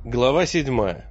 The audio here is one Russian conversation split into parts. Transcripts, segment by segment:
Глава 7.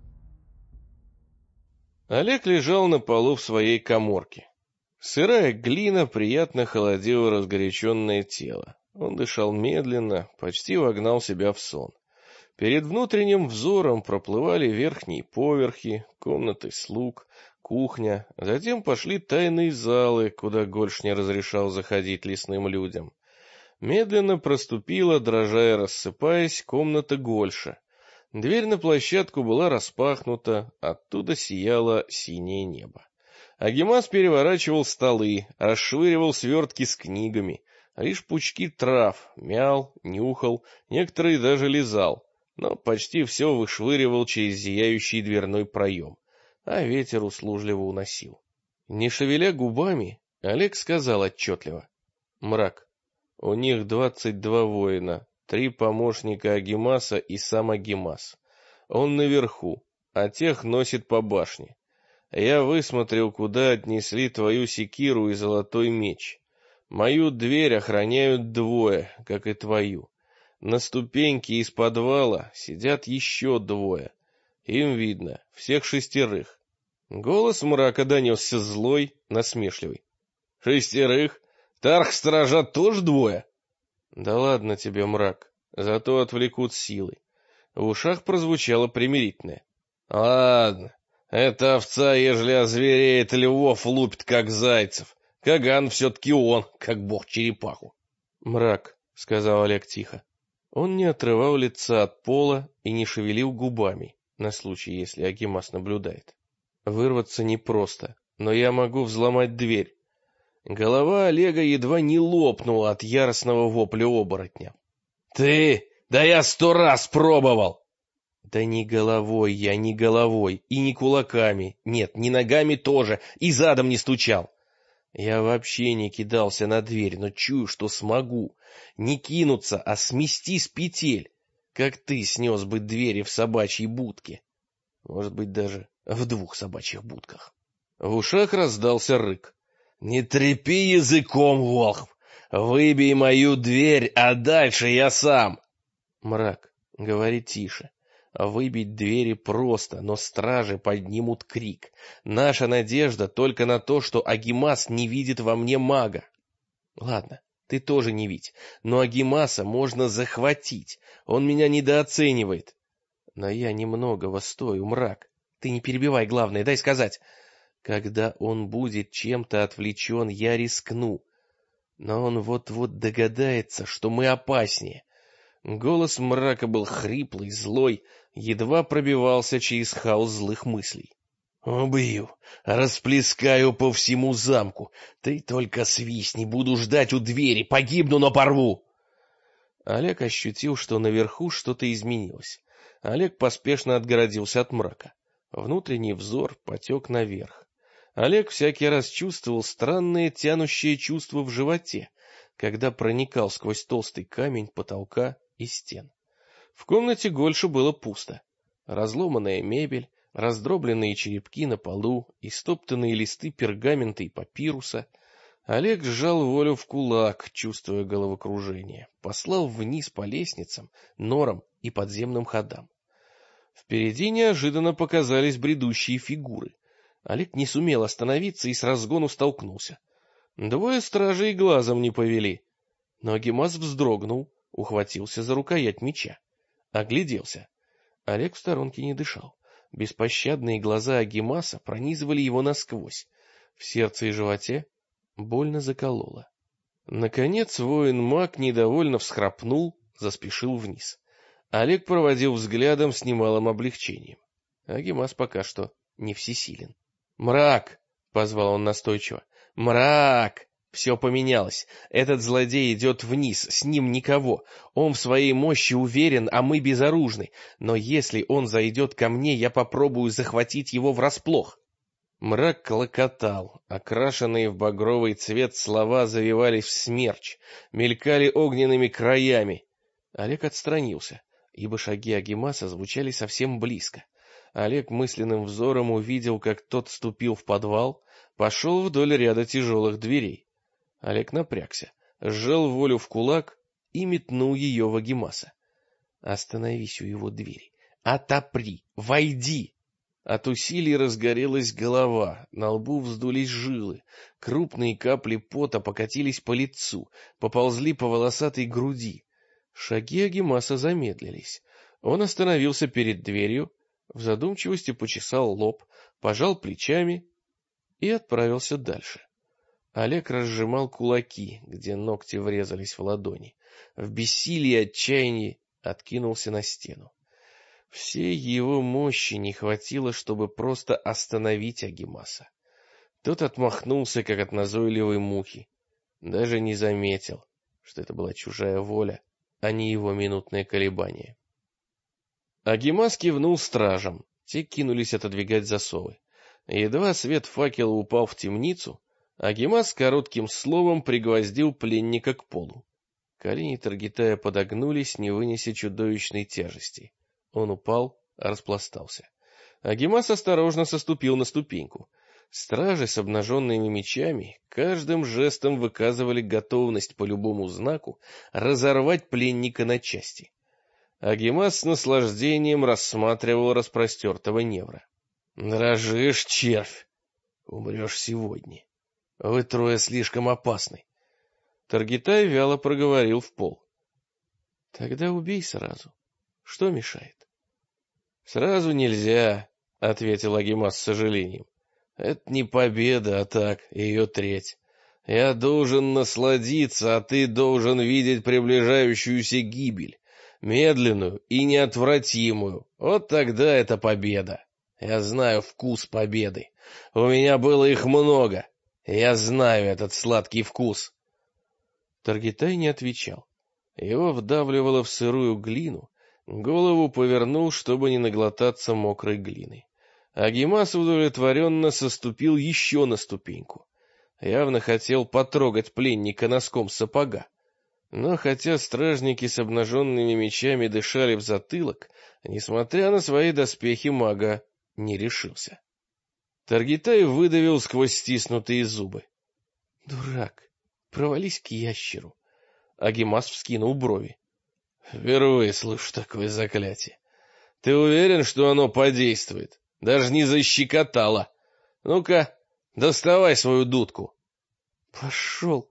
Олег лежал на полу в своей каморке. Сырая глина приятно холодила разгоряченное тело. Он дышал медленно, почти вогнал себя в сон. Перед внутренним взором проплывали верхние поверхи, комнаты слуг, кухня, затем пошли тайные залы, куда Гольш не разрешал заходить лесным людям. Медленно проступила, дрожа и рассыпаясь, комната Гольша. Дверь на площадку была распахнута, оттуда сияло синее небо. Агимас переворачивал столы, расшвыривал свертки с книгами, лишь пучки трав, мял, нюхал, некоторые даже лизал, но почти все вышвыривал через зияющий дверной проем, а ветер услужливо уносил. Не шевеля губами, Олег сказал отчетливо: «Мрак. У них 22 воина, 3 помощника Агимаса и сам Агимас. Он наверху, а тех носит по башне. Я высмотрел, куда отнесли твою секиру и золотой меч. Мою дверь охраняют 2, как и твою. На ступеньке из подвала сидят еще 2. Им видно, всех 6. Голос мрака донесся злой, насмешливый. 6? Тарх-сторожа тоже 2? Да ладно тебе, мрак, зато отвлекут силы. В ушах прозвучало примирительное. Ладно, эта овца, ежели озвереет, львов лупит, как зайцев. Каган все-таки он, как бог черепаху. Мрак, сказал Олег тихо. Он не отрывал лица от пола и не шевелил губами, на случай, если Агимас наблюдает. Вырваться непросто, но я могу взломать дверь. Голова Олега едва не лопнула от яростного вопля оборотня. «Ты? Да я 100 раз пробовал!» «Да не головой я, не головой, и не кулаками, нет, не ногами тоже, и задом не стучал. Я вообще не кидался на дверь, но чую, что смогу. Не кинуться, а смести с петель, как ты снес бы двери в собачьей будке. Может быть, даже в 2 собачьих будках». В ушах раздался рык. «Не трепи языком, Волхв! Выбей мою дверь, а дальше я сам!» Мрак, говори тише. Выбить двери просто, но стражи поднимут крик. Наша надежда только на то, что Агимас не видит во мне мага. Ладно, ты тоже не видь, но Агимаса можно захватить. Он меня недооценивает. Но я немногого стою, мрак. Ты не перебивай, главное, дай сказать. Когда он будет чем-то отвлечен, я рискну. Но он вот-вот догадается, что мы опаснее. Голос мрака был хриплый, злой, едва пробивался через хаос злых мыслей. «Убью, расплескаю по всему замку. Ты только свистни, буду ждать у двери, погибну, но порву!» Олег ощутил, что наверху что-то изменилось. Олег поспешно отгородился от мрака. Внутренний взор потек наверх. Олег всякий раз чувствовал странное тянущее чувство в животе, когда проникал сквозь толстый камень потолка и стен. В комнате Гольша было пусто. Разломанная мебель, раздробленные черепки на полу, истоптанные листы пергамента и папируса. Олег сжал волю в кулак, чувствуя головокружение, послал вниз по лестницам, норам и подземным ходам. Впереди неожиданно показались бредущие фигуры. Олег не сумел остановиться и с разгону столкнулся. 2 стражей глазом не повели. Но Агимас вздрогнул, ухватился за рукоять меча. Огляделся. Олег в сторонке не дышал. Беспощадные глаза Агимаса пронизывали его насквозь. В сердце и животе больно закололо. Наконец воин-маг недовольно всхрапнул, заспешил вниз. Олег проводил взглядом с немалым облегчением. Агимас пока что не всесилен. «Мрак!» — позвал он настойчиво. «Мрак! Все поменялось. Этот злодей идет вниз, с ним никого. Он в своей мощи уверен, а мы безоружны. Но если он зайдет ко мне, я попробую захватить его врасплох». Мрак клокотал, окрашенные в багровый цвет слова завивались в смерч, мелькали огненными краями. Олег отстранился, ибо шаги Агимаса звучали совсем близко. Олег мысленным взором увидел, как тот ступил в подвал, пошел вдоль ряда тяжелых дверей. Олег напрягся, сжал волю в кулак и метнул ее в Агимаса. «Остановись у его двери, Отопри! Войди!» От усилий разгорелась голова, на лбу вздулись жилы, крупные капли пота покатились по лицу, поползли по волосатой груди. Шаги Агимаса замедлились. Он остановился перед дверью, в задумчивости почесал лоб, пожал плечами и отправился дальше. Олег разжимал кулаки, где ногти врезались в ладони. В бессилии и отчаянии откинулся на стену. Всей его мощи не хватило, чтобы просто остановить Агимаса. Тот отмахнулся, как от назойливой мухи. Даже не заметил, что это была чужая воля, а не его минутное колебание. Агимас кивнул стражам, те кинулись отодвигать засовы. Едва свет факела упал в темницу, Агимас коротким словом пригвоздил пленника к полу. Колени Таргитая подогнулись, не вынеся чудовищной тяжести. Он упал, распластался. Агимас осторожно соступил на ступеньку. Стражи с обнаженными мечами каждым жестом выказывали готовность по любому знаку разорвать пленника на части. Агимас с наслаждением рассматривал распростертого Невра. «Дрожишь, червь! Умрешь сегодня. Вы трое слишком опасны». Таргитай вяло проговорил в пол. «Тогда убей сразу. Что мешает?» «Сразу нельзя», — ответил Агимас с сожалением. «Это не победа, а так, ее треть. Я должен насладиться, а ты должен видеть приближающуюся гибель, медленную и неотвратимую. Вот тогда это победа. Я знаю вкус победы. У меня было их много. Я знаю этот сладкий вкус». Таргитай не отвечал. Его вдавливало в сырую глину, голову повернул, чтобы не наглотаться мокрой глины. Агимас удовлетворенно соступил еще на ступеньку. Явно хотел потрогать пленника носком сапога. Но хотя стражники с обнаженными мечами дышали в затылок, несмотря на свои доспехи, мага не решился. Таргитай выдавил сквозь стиснутые зубы: «Дурак, провались к ящеру». Агимас вскинул брови. «Впервые слышу такое заклятие. Ты уверен, что оно подействует? Даже не защекотало. Ну-ка, доставай свою дудку». «Пошел!»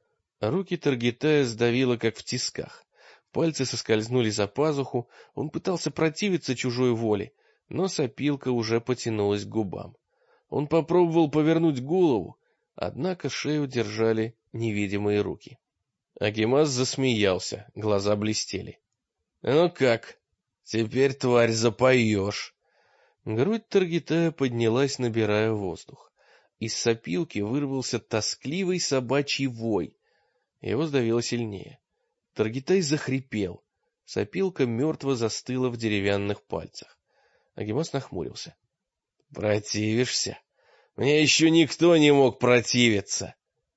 Руки Таргитая сдавило, как в тисках. Пальцы соскользнули за пазуху, он пытался противиться чужой воле, но сопилка уже потянулась к губам. Он попробовал повернуть голову, однако шею держали невидимые руки. Агимас засмеялся, глаза блестели. «Ну как, теперь, тварь, запоешь?» Грудь Таргитая поднялась, набирая воздух. Из сопилки вырвался тоскливый собачий вой. Его сдавило сильнее. Таргитай захрипел. Сопилка мертво застыла в деревянных пальцах. Агимас нахмурился. «Противишься? Мне еще никто не мог противиться!»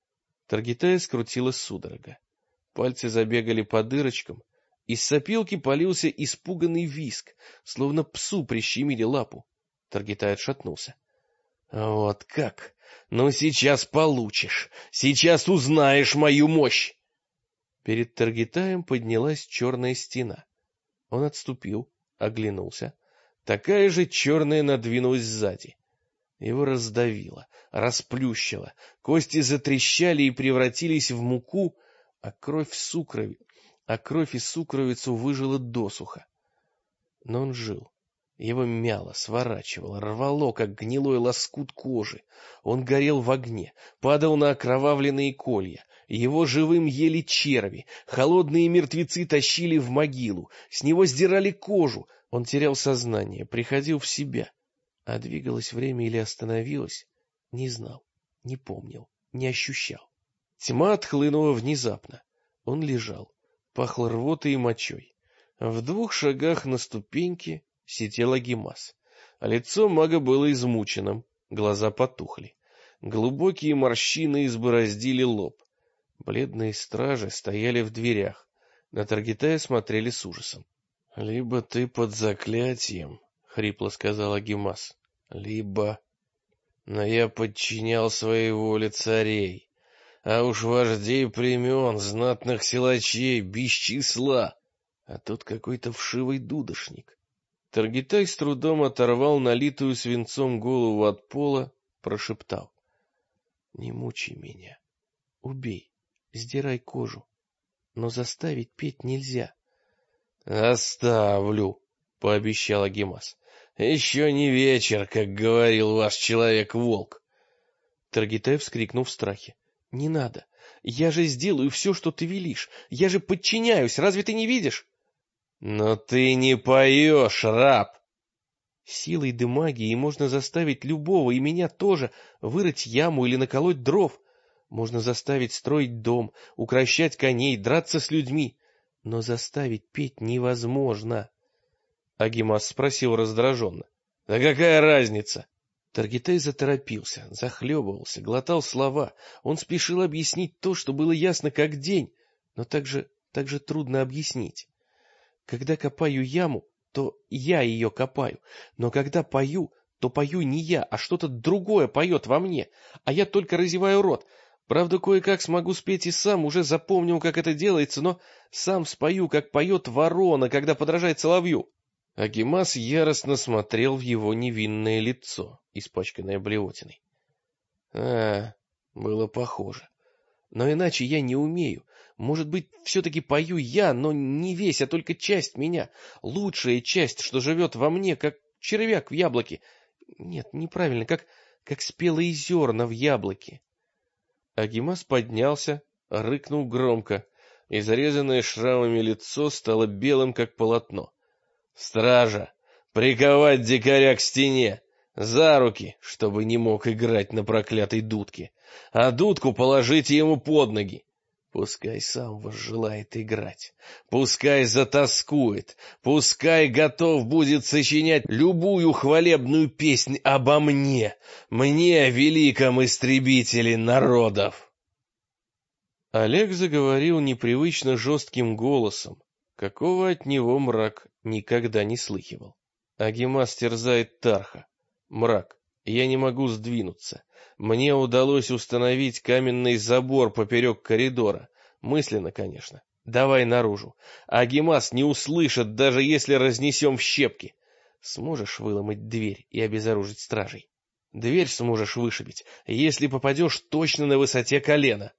Таргитая скрутила судорога. Пальцы забегали по дырочкам. Из сопилки полился испуганный визг, словно псу прищемили лапу. Таргитай отшатнулся. «Вот как! Ну сейчас получишь! Сейчас узнаешь мою мощь!» Перед Таргитаем поднялась черная стена. Он отступил, оглянулся. Такая же черная надвинулась сзади. Его раздавило, расплющило, кости затрещали и превратились в муку, а кровь и сукровицу выжила досуха. Но он жил. Его мяло, сворачивало, рвало, как гнилой лоскут кожи. Он горел в огне, падал на окровавленные колья. Его живым ели черви, холодные мертвецы тащили в могилу, с него сдирали кожу. Он терял сознание, приходил в себя. А двигалось время или остановилось, не знал, не помнил, не ощущал. Тьма отхлынула внезапно. Он лежал, пахло рвотой и мочой. В 2 шагах на ступеньке сидел Агимас. Лицо мага было измученным, глаза потухли. Глубокие морщины избороздили лоб. Бледные стражи стояли в дверях. На Таргитая смотрели с ужасом. — Либо ты под заклятием, — хрипло сказал Агимас, — либо... Но я подчинял своей воле царей, а уж вождей племен, знатных силачей, без числа. А тут какой-то вшивый дудошник. Таргитай с трудом оторвал налитую свинцом голову от пола, прошептал: «Не мучай меня. Убей, сдирай кожу. Но заставить петь нельзя». «Оставлю», — пообещал Агимас. «Еще не вечер, как говорил ваш человек-волк». Таргитай вскрикнул в страхе: «Не надо! Я же сделаю все, что ты велишь! Я же подчиняюсь! Разве ты не видишь?» «Но ты не поешь, раб!» «Силой магии можно заставить любого, и меня тоже, вырыть яму или наколоть дров. Можно заставить строить дом, укрощать коней, драться с людьми. Но заставить петь невозможно». Агимас спросил раздраженно: «Да какая разница?» Таргитай заторопился, захлебывался, глотал слова. Он спешил объяснить то, что было ясно как день, но также трудно объяснить. Когда копаю яму, то я ее копаю, но когда пою, то пою не я, а что-то другое поет во мне, а я только разеваю рот. Правда, кое-как смогу спеть и сам, уже запомнил, как это делается, но сам спою, как поет ворона, когда подражает соловью. Агимас яростно смотрел в его невинное лицо, испачканное блевотиной. Было похоже. Но иначе я не умею. Может быть, все-таки пою я, но не весь, а только часть меня. Лучшая часть, что живет во мне, как червяк в яблоке. Нет, неправильно, как спелые зерна в яблоке. Агимас поднялся, рыкнул громко, и зарезанное шрамами лицо стало белым, как полотно. «Стража! Приковать дикаря к стене! За руки, чтобы не мог играть на проклятой дудке! А дудку положите ему под ноги! Пускай сам возжелает играть, пускай затоскует, пускай готов будет сочинять любую хвалебную песнь обо мне, великом истребителе народов!» Олег заговорил непривычно жестким голосом, какого от него мрак никогда не слыхивал. «Агимас терзает Тарха. Мрак, я не могу сдвинуться. Мне удалось установить каменный забор поперек коридора. Мысленно, конечно. Давай наружу. Агимас не услышит, даже если разнесем в щепки. Сможешь выломать дверь и обезоружить стражей? Дверь сможешь вышибить, если попадешь точно на высоте колена».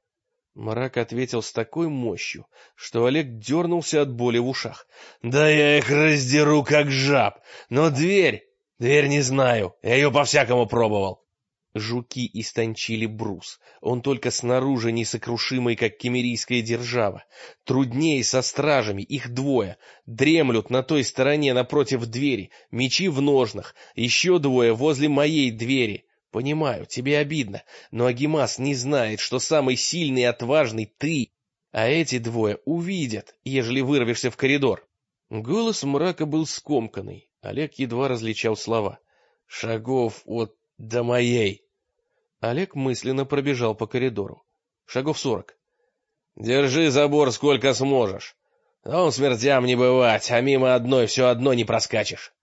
Мрак ответил с такой мощью, что Олег дернулся от боли в ушах. «Да я их раздеру, как жаб! Но дверь не знаю, я ее по-всякому пробовал». Жуки истончили брус, он только снаружи несокрушимый, как кемерийская держава. Труднее со стражами, их двое, дремлют на той стороне напротив двери, мечи в ножнах, еще двое возле моей двери. Понимаю, тебе обидно, но Агимас не знает, что самый сильный и отважный ты, а эти двое увидят, ежели вырвешься в коридор. Голос мрака был скомканный, Олег едва различал слова. «Шагов до моей». Олег мысленно пробежал по коридору. Шагов 40. «Держи забор сколько сможешь. Он смертям не бывать, а мимо одной все одно не проскачешь».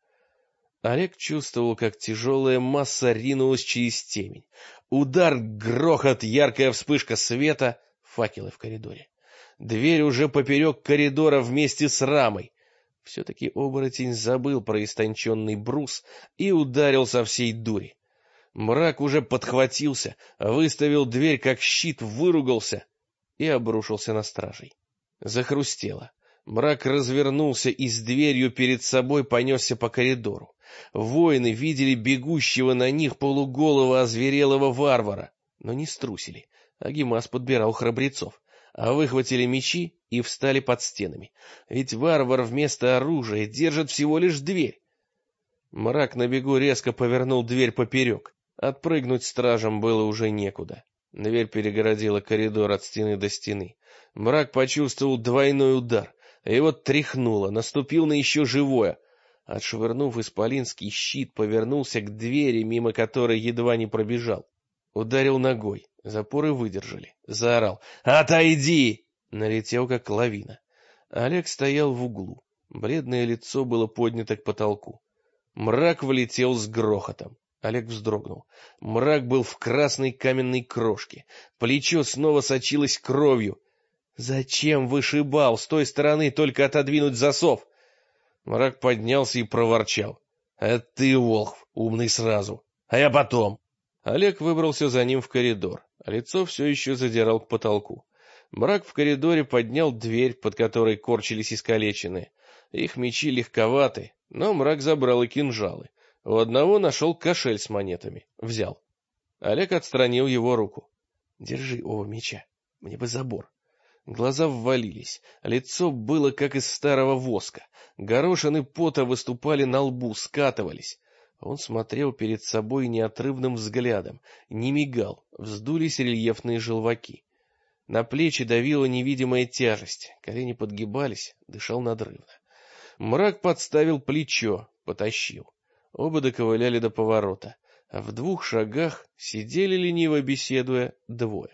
Олег чувствовал, как тяжелая масса ринулась через темень. Удар, грохот, яркая вспышка света, факелы в коридоре. Дверь уже поперек коридора вместе с рамой. Все-таки оборотень забыл про истонченный брус и ударил со всей дури. Мрак уже подхватился, выставил дверь как щит, выругался и обрушился на стражей. Захрустело. Мрак развернулся и с дверью перед собой понесся по коридору. Воины видели бегущего на них полуголого озверелого варвара, но не струсили. Агимас подбирал храбрецов, а выхватили мечи и встали под стенами. Ведь варвар вместо оружия держит всего лишь дверь. Мрак на бегу резко повернул дверь поперек. Отпрыгнуть стражам было уже некуда. Дверь перегородила коридор от стены до стены. Мрак почувствовал двойной удар. Его тряхнуло, наступил на еще живое. Отшвырнув исполинский щит, повернулся к двери, мимо которой едва не пробежал. Ударил ногой, запоры выдержали. Заорал: «Отойди!» Налетел, как лавина. Олег стоял в углу. Бледное лицо было поднято к потолку. Мрак влетел с грохотом. Олег вздрогнул. Мрак был в красной каменной крошке. Плечо снова сочилось кровью. «Зачем вышибал? С той стороны только отодвинуть засов!» Мрак поднялся и проворчал. — Это ты, Волхв, умный сразу. А я потом. Олег выбрался за ним в коридор, а лицо все еще задирал к потолку. Мрак в коридоре поднял дверь, под которой корчились искалеченные. Их мечи легковаты, но Мрак забрал и кинжалы. У одного нашел кошель с монетами. Взял. Олег отстранил его руку. — Держи оба меча. Мне бы забор. Глаза ввалились, лицо было как из старого воска. Горошины пота выступали на лбу, скатывались. Он смотрел перед собой неотрывным взглядом, не мигал, вздулись рельефные желваки. На плечи давила невидимая тяжесть, колени подгибались, дышал надрывно. Мрак подставил плечо, потащил. Оба доковыляли до поворота, а в 2 шагах сидели, лениво беседуя, двое.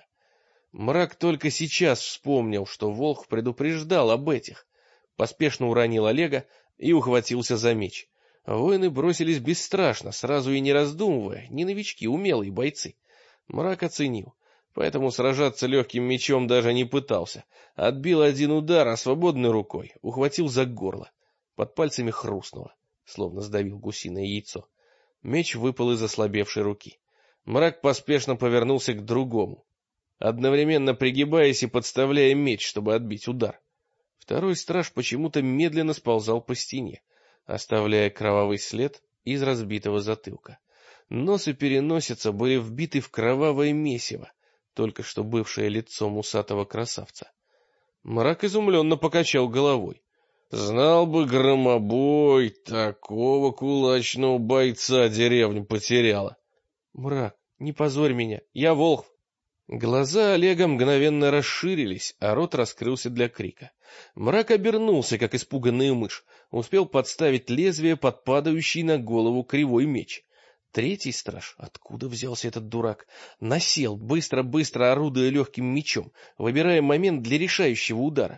Мрак только сейчас вспомнил, что Волхв предупреждал об этих. Поспешно уронил Олега и ухватился за меч. Воины бросились бесстрашно, сразу и не раздумывая, не новички, умелые бойцы. Мрак оценил, поэтому сражаться легким мечом даже не пытался. Отбил один удар, а свободной рукой ухватил за горло. Под пальцами хрустнуло, словно сдавил гусиное яйцо. Меч выпал из ослабевшей руки. Мрак поспешно повернулся к другому, одновременно пригибаясь и подставляя меч, чтобы отбить удар. Второй страж почему-то медленно сползал по стене, оставляя кровавый след из разбитого затылка. Нос и переносица были вбиты в кровавое месиво, только что бывшее лицом усатого красавца. Мрак изумленно покачал головой. Знал бы громобой, такого кулачного бойца деревню потеряла. — Мрак, не позорь меня, я Волхв. Глаза Олега мгновенно расширились, а рот раскрылся для крика. Мрак обернулся, как испуганная мышь, успел подставить лезвие под падающий на голову кривой меч. Третий страж, откуда взялся этот дурак, насел, быстро-быстро орудуя легким мечом, выбирая момент для решающего удара.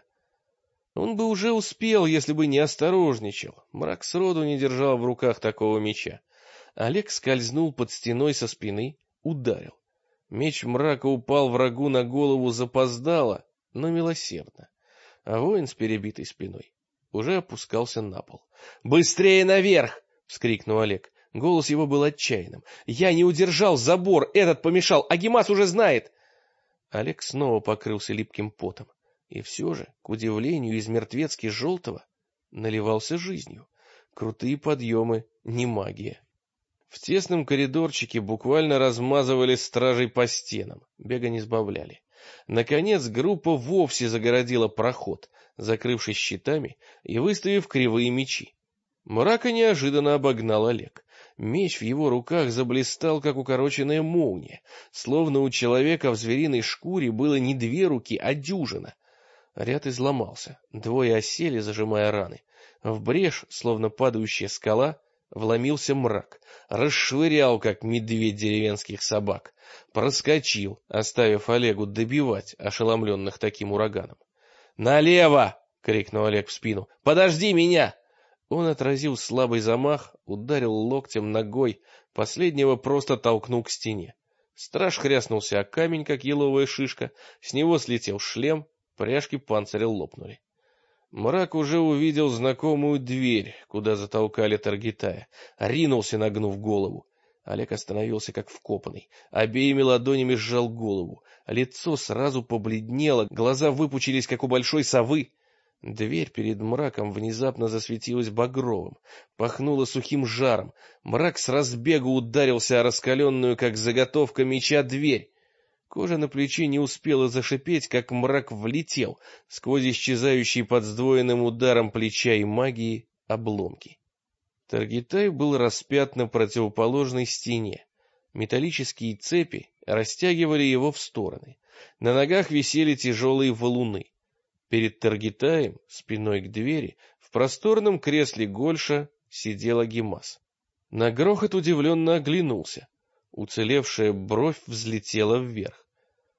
Он бы уже успел, если бы не осторожничал. Мрак сроду не держал в руках такого меча. Олег скользнул под стеной со спины, ударил. Меч Мрака упал врагу на голову запоздало, но милосердно. А воин с перебитой спиной уже опускался на пол. «Быстрее наверх!» — вскрикнул Олег. Голос его был отчаянным. «Я не удержал забор, этот помешал, Агимас уже знает!» Олег снова покрылся липким потом. И все же, к удивлению, из мертвецки желтого наливался жизнью. Крутые подъемы — не магия. В тесном коридорчике буквально размазывали стражей по стенам, бега не сбавляли. Наконец группа вовсе загородила проход, закрывшись щитами и выставив кривые мечи. Мрака неожиданно обогнал Олег. Меч в его руках заблистал, как укороченная молния, словно у человека в звериной шкуре было не 2 руки, а дюжина. Ряд изломался, двое осели, зажимая раны. В брешь, словно падающая скала, вломился Мрак, расшвырял, как медведь деревенских собак, проскочил, оставив Олегу добивать ошеломленных таким ураганом. «Налево!» — крикнул Олег в спину. «Подожди меня!» Он отразил слабый замах, ударил локтем ногой, последнего просто толкнул к стене. Страж хряснулся о камень, как еловая шишка, с него слетел шлем, пряжки панциря лопнули. Мрак уже увидел знакомую дверь, куда затолкали Таргитая, ринулся, нагнув голову. Олег остановился, как вкопанный, обеими ладонями сжал голову, лицо сразу побледнело, глаза выпучились, как у большой совы. Дверь перед Мраком внезапно засветилась багровым, пахнула сухим жаром. Мрак с разбегу ударился о раскаленную, как заготовка меча, дверь. Кожа на плече не успела зашипеть, как Мрак влетел сквозь исчезающие под сдвоенным ударом плеча и магии обломки. Таргитай был распят на противоположной стене. Металлические цепи растягивали его в стороны. На ногах висели тяжелые валуны. Перед Таргитаем, спиной к двери, в просторном кресле Гольша сидел Агимас. На грохот удивленно оглянулся. Уцелевшая бровь взлетела вверх.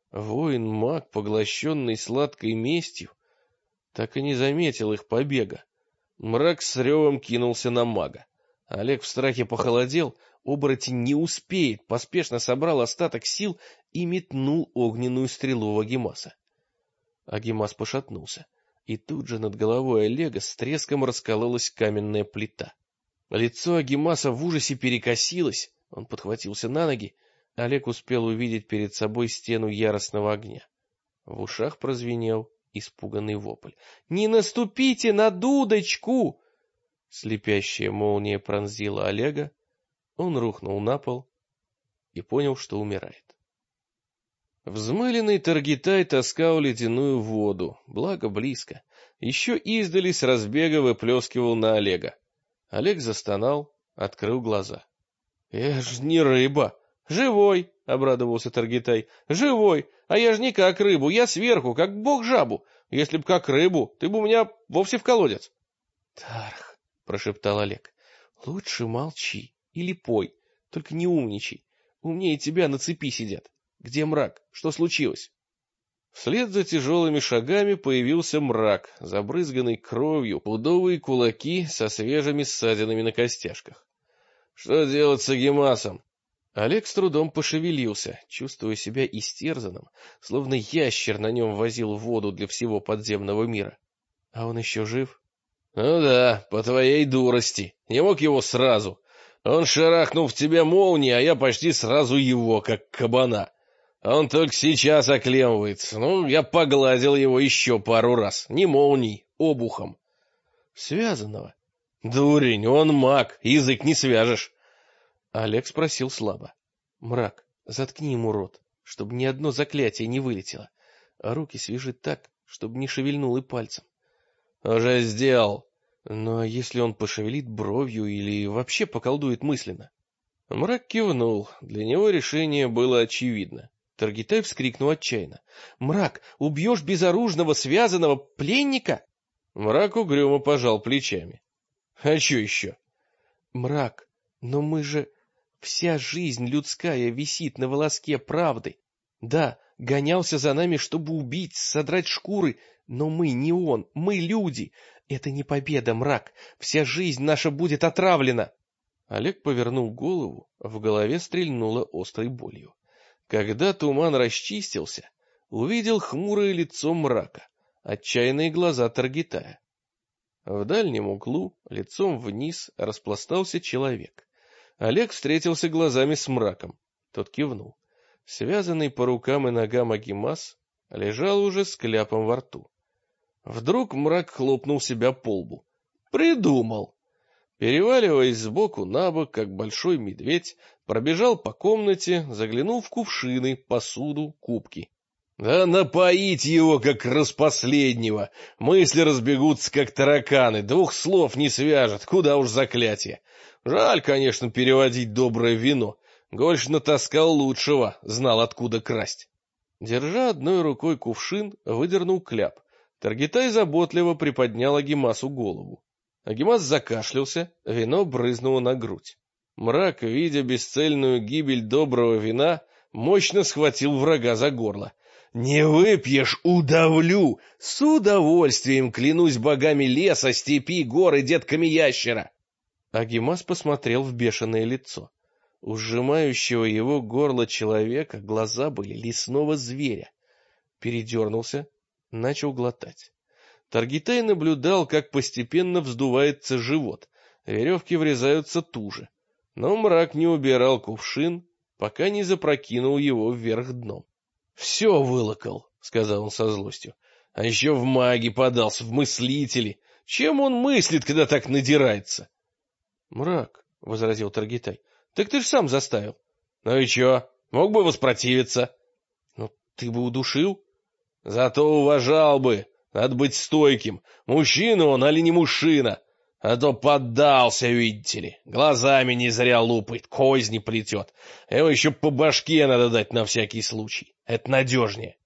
Воин-маг, поглощенный сладкой местью, так и не заметил их побега. Мрак с ревом кинулся на мага. Олег в страхе похолодел, оборотень не успеет, поспешно собрал остаток сил и метнул огненную стрелу в Агимаса. Агимас пошатнулся. И тут же над головой Олега с треском раскололась каменная плита. Лицо Агимаса в ужасе перекосилось, он подхватился на ноги. Олег успел увидеть перед собой стену яростного огня. В ушах прозвенел испуганный вопль. «Не наступите на дудочку!» Слепящая молния пронзила Олега, он рухнул на пол и понял, что умирает. Взмыленный Таргитай таскал ледяную воду, благо близко. Еще издали с разбега выплескивал на Олега. Олег застонал, открыл глаза. «Я ж не рыба!» «Живой!» — обрадовался Таргитай. «Живой! А я ж не как рыбу, я сверху, как бог жабу. Если б как рыбу, ты бы у меня вовсе в колодец». «Тарх!» — прошептал Олег. «Лучше молчи или пой, только не умничай. Умнее тебя на цепи сидят. Где мрак? Что случилось?» Вслед за тяжелыми шагами появился мрак, забрызганный кровью, пудовые кулаки со свежими ссадинами на костяшках. «Что делать с Агимасом?» Олег с трудом пошевелился, чувствуя себя истерзанным, словно ящер на нем возил воду для всего подземного мира. А он еще жив? Ну да, по твоей дурости. Не мог его сразу. Он шарахнул в тебя молнией, а я почти сразу его, как кабана. Он только сейчас оклемывается. Ну, я погладил его еще пару раз. Не молнией, обухом. Связанного? Дурень, он маг, язык не свяжешь. Олег спросил слабо. «Мрак, заткни ему рот, чтобы ни одно заклятие не вылетело, а руки свяжи так, чтобы не шевельнул и пальцем». «Уже сделал». «Но если он пошевелит бровью или вообще поколдует мысленно?» Мрак кивнул, для него решение было очевидно. Таргитай вскрикнул отчаянно. «Мрак, убьешь безоружного, связанного пленника?» Мрак угрюмо пожал плечами. «А что еще?» «Мрак, но мы же... Вся жизнь людская висит на волоске правды. Да, гонялся за нами, чтобы убить, содрать шкуры, но мы не он, мы люди. Это не победа, мрак. Вся жизнь наша будет отравлена». Олег повернул голову, в голове стрельнуло острой болью. Когда туман расчистился, увидел хмурое лицо мрака, отчаянные глаза Таргитая. В дальнем углу, лицом вниз, распластался человек. Олег встретился глазами с мраком. Тот кивнул. Связанный по рукам и ногам Агимас лежал уже с кляпом во рту. Вдруг мрак хлопнул себя по лбу. «Придумал!» Переваливаясь сбоку на бок, как большой медведь, пробежал по комнате, заглянул в кувшины, посуду, кубки. «Да напоить его, как распоследнего! Мысли разбегутся, как тараканы, двух слов не свяжет, куда уж заклятие! Жаль, конечно, переводить доброе вино. Гольш натаскал лучшего, знал, откуда красть». Держа одной рукой кувшин, выдернул кляп. Таргитай заботливо приподнял Агимасу голову. Агимас закашлялся, вино брызнуло на грудь. Мрак, видя бесцельную гибель доброго вина, мощно схватил врага за горло. «Не выпьешь — удавлю! С удовольствием, клянусь богами леса, степи, гор и детками ящера!» Агимас посмотрел в бешеное лицо. У сжимающего его горло человека глаза были лесного зверя. Передернулся, начал глотать. Таргитай наблюдал, как постепенно вздувается живот, веревки врезаются туже. Но мрак не убирал кувшин, пока не запрокинул его вверх дном. «Все вылокал», — сказал он со злостью. «А еще в маги подался, в мыслители. Чем он мыслит, когда так надирается?» «Мрак», — возразил Таргитай, — «так ты ж сам заставил». «Ну и че, мог бы воспротивиться?» «Ну, ты бы удушил». «Зато уважал бы. Надо быть стойким. Мужчина он, али не мужчина. А то поддался, видите ли. Глазами не зря лупает, козни плетет. Его еще по башке надо дать на всякий случай. Это надежнее».